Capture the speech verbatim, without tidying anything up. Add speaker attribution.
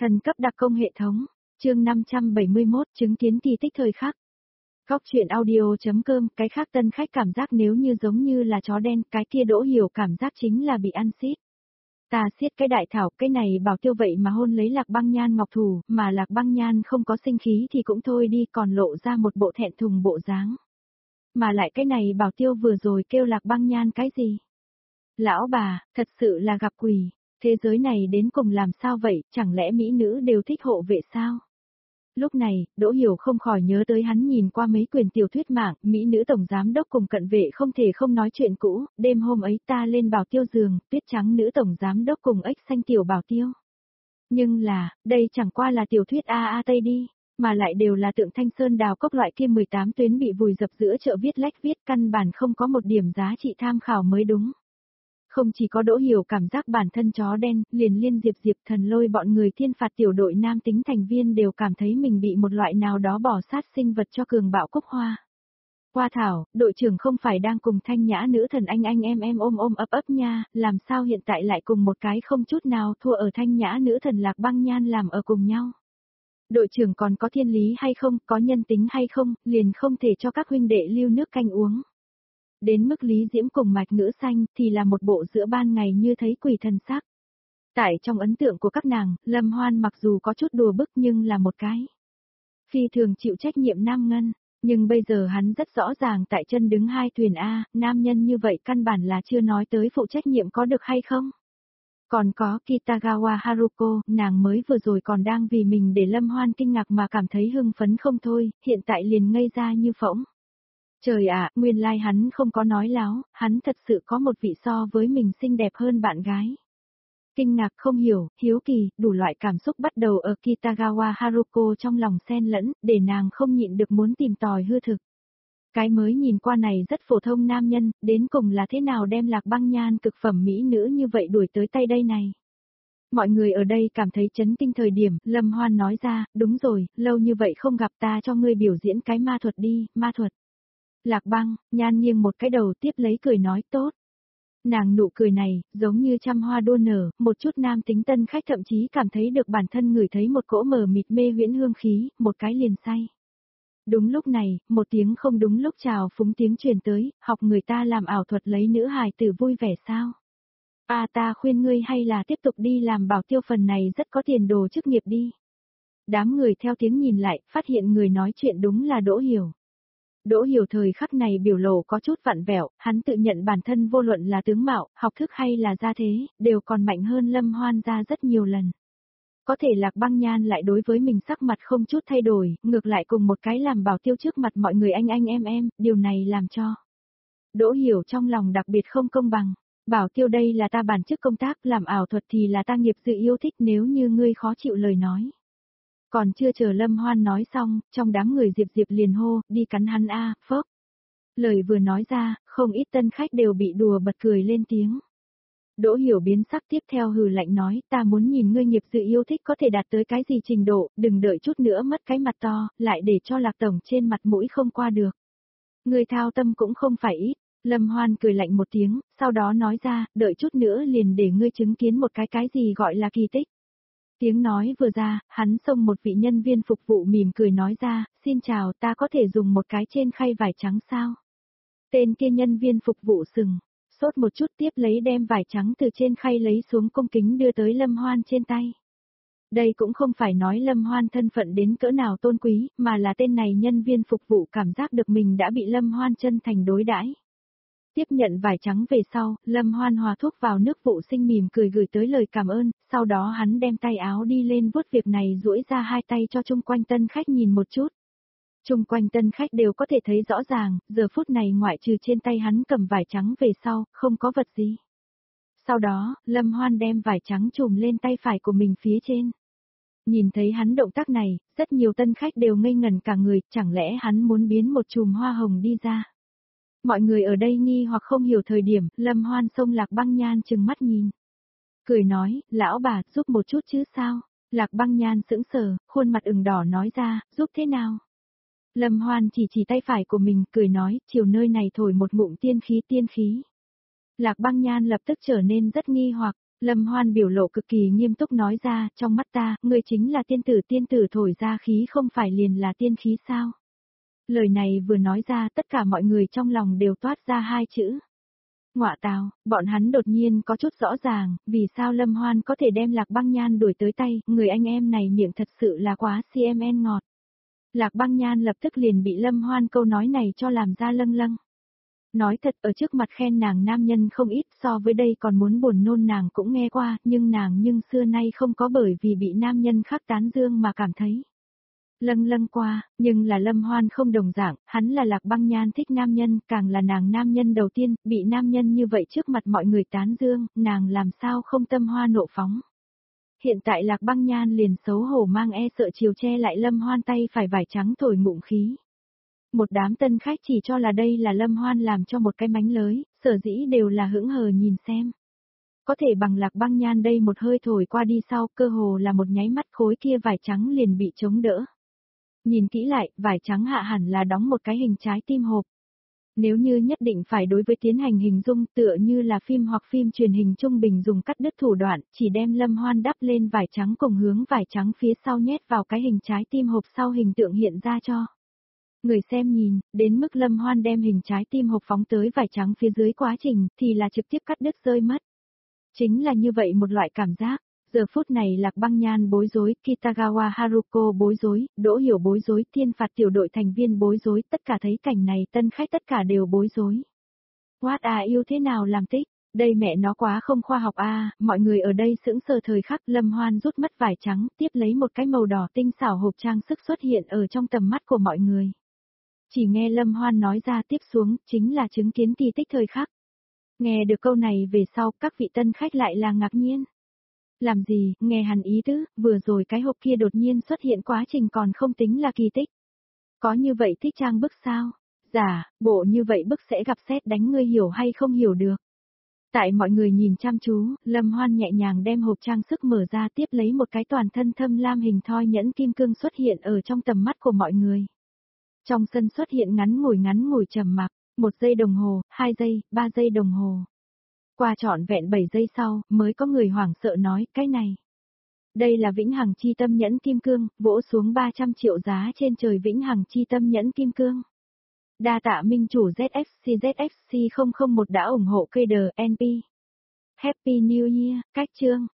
Speaker 1: Thần cấp đặc công hệ thống, chương năm trăm bảy mươi mốt chứng kiến kỳ tích thời khắc. Góc truyện audio.com, cái khác tân khách cảm giác nếu như giống như là chó đen, cái kia Đỗ Hiểu cảm giác chính là bị ăn xiết. Ta xiết cái đại thảo, cái này bảo tiêu vậy mà hôn lấy Lạc Băng Nhan ngọc thủ, mà Lạc Băng Nhan không có sinh khí thì cũng thôi đi, còn lộ ra một bộ thẹn thùng bộ dáng. Mà lại cái này bảo tiêu vừa rồi kêu Lạc Băng Nhan cái gì? Lão bà, thật sự là gặp quỷ. Thế giới này đến cùng làm sao vậy, chẳng lẽ mỹ nữ đều thích hộ vệ sao? Lúc này, Đỗ Hiểu không khỏi nhớ tới hắn nhìn qua mấy quyển tiểu thuyết mạng, mỹ nữ tổng giám đốc cùng cận vệ không thể không nói chuyện cũ, đêm hôm ấy ta lên bảo tiêu giường, tuyết trắng nữ tổng giám đốc cùng ếch xanh tiểu bảo tiêu. Nhưng là, đây chẳng qua là tiểu thuyết A A Tây đi, mà lại đều là tượng Thanh Sơn đào cốc loại kia mười tám tuyến bị vùi dập giữa chợ viết lách viết, căn bản không có một điểm giá trị tham khảo mới đúng. Không chỉ có Đỗ Hiểu cảm giác bản thân chó đen, liền liên Diệp Diệp Thần Lôi bọn người thiên phạt tiểu đội nam tính thành viên đều cảm thấy mình bị một loại nào đó bỏ sát sinh vật cho cường bạo cúc hoa. Hoa thảo, đội trưởng không phải đang cùng thanh nhã nữ thần anh anh em em ôm ôm ấp ấp nha, làm sao hiện tại lại cùng một cái không chút nào thua ở thanh nhã nữ thần Lạc Băng Nhan làm ở cùng nhau. Đội trưởng còn có thiên lý hay không, có nhân tính hay không, liền không thể cho các huynh đệ lưu nước canh uống. Đến mức Lý Diễm cùng Mạch Ngữ Xanh thì là một bộ giữa ban ngày như thấy quỷ thần sắc. Tại trong ấn tượng của các nàng, Lâm Hoan mặc dù có chút đùa bức nhưng là một cái phi thường chịu trách nhiệm nam ngân, nhưng bây giờ hắn rất rõ ràng tại chân đứng hai thuyền A, nam nhân như vậy căn bản là chưa nói tới phụ trách nhiệm có được hay không. Còn có Kitagawa Haruko, nàng mới vừa rồi còn đang vì mình để Lâm Hoan kinh ngạc mà cảm thấy hưng phấn không thôi, hiện tại liền ngây ra như phỗng. Trời ạ, nguyên lai like hắn không có nói láo, hắn thật sự có một vị so với mình xinh đẹp hơn bạn gái. Kinh ngạc không hiểu, hiếu kỳ, đủ loại cảm xúc bắt đầu ở Kitagawa Haruko trong lòng xen lẫn, để nàng không nhịn được muốn tìm tòi hư thực. Cái mới nhìn qua này rất phổ thông nam nhân, đến cùng là thế nào đem Lạc Băng Nhan cực phẩm mỹ nữ như vậy đuổi tới tay đây này. Mọi người ở đây cảm thấy chấn kinh thời điểm, Lâm Hoan nói ra, đúng rồi, lâu như vậy không gặp ta cho ngươi biểu diễn cái ma thuật đi, ma thuật. Lạc Băng, Nhan nghiêng một cái đầu tiếp lấy cười nói tốt. Nàng nụ cười này, giống như trăm hoa đua nở, một chút nam tính tân khách thậm chí cảm thấy được bản thân ngửi thấy một cỗ mờ mịt mê huyễn hương khí, một cái liền say. Đúng lúc này, một tiếng không đúng lúc chào phúng tiếng truyền tới, học người ta làm ảo thuật lấy nữ hài tử vui vẻ sao. À ta khuyên ngươi hay là tiếp tục đi làm bảo tiêu, phần này rất có tiền đồ chức nghiệp đi. Đám người theo tiếng nhìn lại, phát hiện người nói chuyện đúng là Đỗ Hiểu. Đỗ Hiểu thời khắc này biểu lộ có chút vặn vẹo, hắn tự nhận bản thân vô luận là tướng mạo, học thức hay là gia thế, đều còn mạnh hơn Lâm Hoan ra rất nhiều lần. Có thể Lạc Băng Nhan lại đối với mình sắc mặt không chút thay đổi, ngược lại cùng một cái làm bảo tiêu trước mặt mọi người anh anh em em, điều này làm cho Đỗ Hiểu trong lòng đặc biệt không công bằng. Bảo tiêu đây là ta bản chức công tác, làm ảo thuật thì là ta nghiệp dự yêu thích, nếu như ngươi khó chịu lời nói. Còn chưa chờ Lâm Hoan nói xong, trong đám người Diệp Diệp liền hô, đi cắn hắn a, phốc. Lời vừa nói ra, không ít tân khách đều bị đùa bật cười lên tiếng. Đỗ Hiểu biến sắc tiếp theo hừ lạnh nói, ta muốn nhìn ngươi nghiệp dự yêu thích có thể đạt tới cái gì trình độ, đừng đợi chút nữa mất cái mặt to, lại để cho Lạc tổng trên mặt mũi không qua được. Ngươi thao tâm cũng không phải ít. Lâm Hoan cười lạnh một tiếng, sau đó nói ra, đợi chút nữa liền để ngươi chứng kiến một cái cái gì gọi là kỳ tích. Tiếng nói vừa ra, hắn xông một vị nhân viên phục vụ mỉm cười nói ra, xin chào, ta có thể dùng một cái trên khay vải trắng sao? Tên kia nhân viên phục vụ sừng, sốt một chút tiếp lấy đem vải trắng từ trên khay lấy xuống cung kính đưa tới Lâm Hoan trên tay. Đây cũng không phải nói Lâm Hoan thân phận đến cỡ nào tôn quý, mà là tên này nhân viên phục vụ cảm giác được mình đã bị Lâm Hoan chân thành đối đãi. Tiếp nhận vải trắng về sau, Lâm Hoan hòa thuốc vào nước vụ sinh mỉm cười gửi tới lời cảm ơn, sau đó hắn đem tay áo đi lên vuốt việc này duỗi ra hai tay cho chung quanh tân khách nhìn một chút. Chung quanh tân khách đều có thể thấy rõ ràng, giờ phút này ngoại trừ trên tay hắn cầm vải trắng về sau, không có vật gì. Sau đó, Lâm Hoan đem vải trắng trùm lên tay phải của mình phía trên. Nhìn thấy hắn động tác này, rất nhiều tân khách đều ngây ngẩn cả người, chẳng lẽ hắn muốn biến một chùm hoa hồng đi ra. Mọi người ở đây nghi hoặc không hiểu thời điểm, Lâm Hoan xông Lạc Băng Nhan trừng mắt nhìn. Cười nói, lão bà, giúp một chút chứ sao? Lạc Băng Nhan sững sờ, khuôn mặt ửng đỏ nói ra, giúp thế nào? Lâm Hoan chỉ chỉ tay phải của mình, cười nói, chiều nơi này thổi một ngụm tiên khí tiên khí. Lạc Băng Nhan lập tức trở nên rất nghi hoặc, Lâm Hoan biểu lộ cực kỳ nghiêm túc nói ra, trong mắt ta, ngươi chính là tiên tử, tiên tử thổi ra khí không phải liền là tiên khí sao? Lời này vừa nói ra tất cả mọi người trong lòng đều toát ra hai chữ. Ngọa tào, bọn hắn đột nhiên có chút rõ ràng, vì sao Lâm Hoan có thể đem Lạc Băng Nhan đuổi tới tay, người anh em này miệng thật sự là quá xê em en ngọt. Lạc Băng Nhan lập tức liền bị Lâm Hoan câu nói này cho làm ra lâng lâng. Nói thật ở trước mặt khen nàng nam nhân không ít, so với đây còn muốn buồn nôn nàng cũng nghe qua, nhưng nàng nhưng xưa nay không có bởi vì bị nam nhân khác tán dương mà cảm thấy lâng lâng qua, nhưng là Lâm Hoan không đồng dạng, hắn là Lạc Băng Nhan thích nam nhân, càng là nàng nam nhân đầu tiên, bị nam nhân như vậy trước mặt mọi người tán dương, nàng làm sao không tâm hoa nộ phóng. Hiện tại Lạc Băng Nhan liền xấu hổ mang e sợ chiều che lại Lâm Hoan tay phải vải trắng thổi ngụm khí. Một đám tân khách chỉ cho là đây là Lâm Hoan làm cho một cái mánh lới, sở dĩ đều là hững hờ nhìn xem. Có thể bằng Lạc Băng Nhan đây một hơi thổi qua đi sau, cơ hồ là một nháy mắt khối kia vải trắng liền bị chống đỡ. Nhìn kỹ lại, vải trắng hạ hẳn là đóng một cái hình trái tim hộp. Nếu như nhất định phải đối với tiến hành hình dung tựa như là phim hoặc phim truyền hình trung bình dùng cắt đứt thủ đoạn, chỉ đem Lâm Hoan đắp lên vải trắng cùng hướng vải trắng phía sau nhét vào cái hình trái tim hộp sau hình tượng hiện ra cho. Người xem nhìn, đến mức Lâm Hoan đem hình trái tim hộp phóng tới vải trắng phía dưới quá trình thì là trực tiếp cắt đứt rơi mất. Chính là như vậy một loại cảm giác. Giờ phút này Lạc Băng Nhan bối rối, Kitagawa Haruko bối rối, Đỗ Hiểu bối rối, Thiên Phạt tiểu đội thành viên bối rối, tất cả thấy cảnh này tân khách tất cả đều bối rối. What à yêu thế nào làm tích, đây mẹ nó quá không khoa học a, mọi người ở đây sững sờ thời khắc Lâm Hoan rút mất vải trắng, tiếp lấy một cái màu đỏ tinh xảo hộp trang sức xuất hiện ở trong tầm mắt của mọi người. Chỉ nghe Lâm Hoan nói ra tiếp xuống, chính là chứng kiến kỳ tích thời khắc. Nghe được câu này về sau, các vị tân khách lại là ngạc nhiên. Làm gì, nghe hắn ý tứ, vừa rồi cái hộp kia đột nhiên xuất hiện quá trình còn không tính là kỳ tích. Có như vậy thích trang bức sao? Dạ, bộ như vậy bức sẽ gặp sét đánh ngươi hiểu hay không hiểu được. Tại mọi người nhìn chăm chú, Lâm Hoan nhẹ nhàng đem hộp trang sức mở ra tiếp lấy một cái toàn thân thâm lam hình thoi nhẫn kim cương xuất hiện ở trong tầm mắt của mọi người. Trong sân xuất hiện ngắn ngủi ngắn ngủi trầm mặc, một giây đồng hồ, hai giây, ba giây đồng hồ. Qua trọn vẹn bảy giây sau, mới có người hoảng sợ nói, cái này. Đây là Vĩnh Hằng Chi Tâm nhẫn kim cương, vỗ xuống ba trăm triệu giá trên trời Vĩnh Hằng Chi Tâm nhẫn kim cương. Đa tạ minh chủ Z F C Z F C không không một đã ủng hộ cây đờ en pê. Happy New Year, cách chương.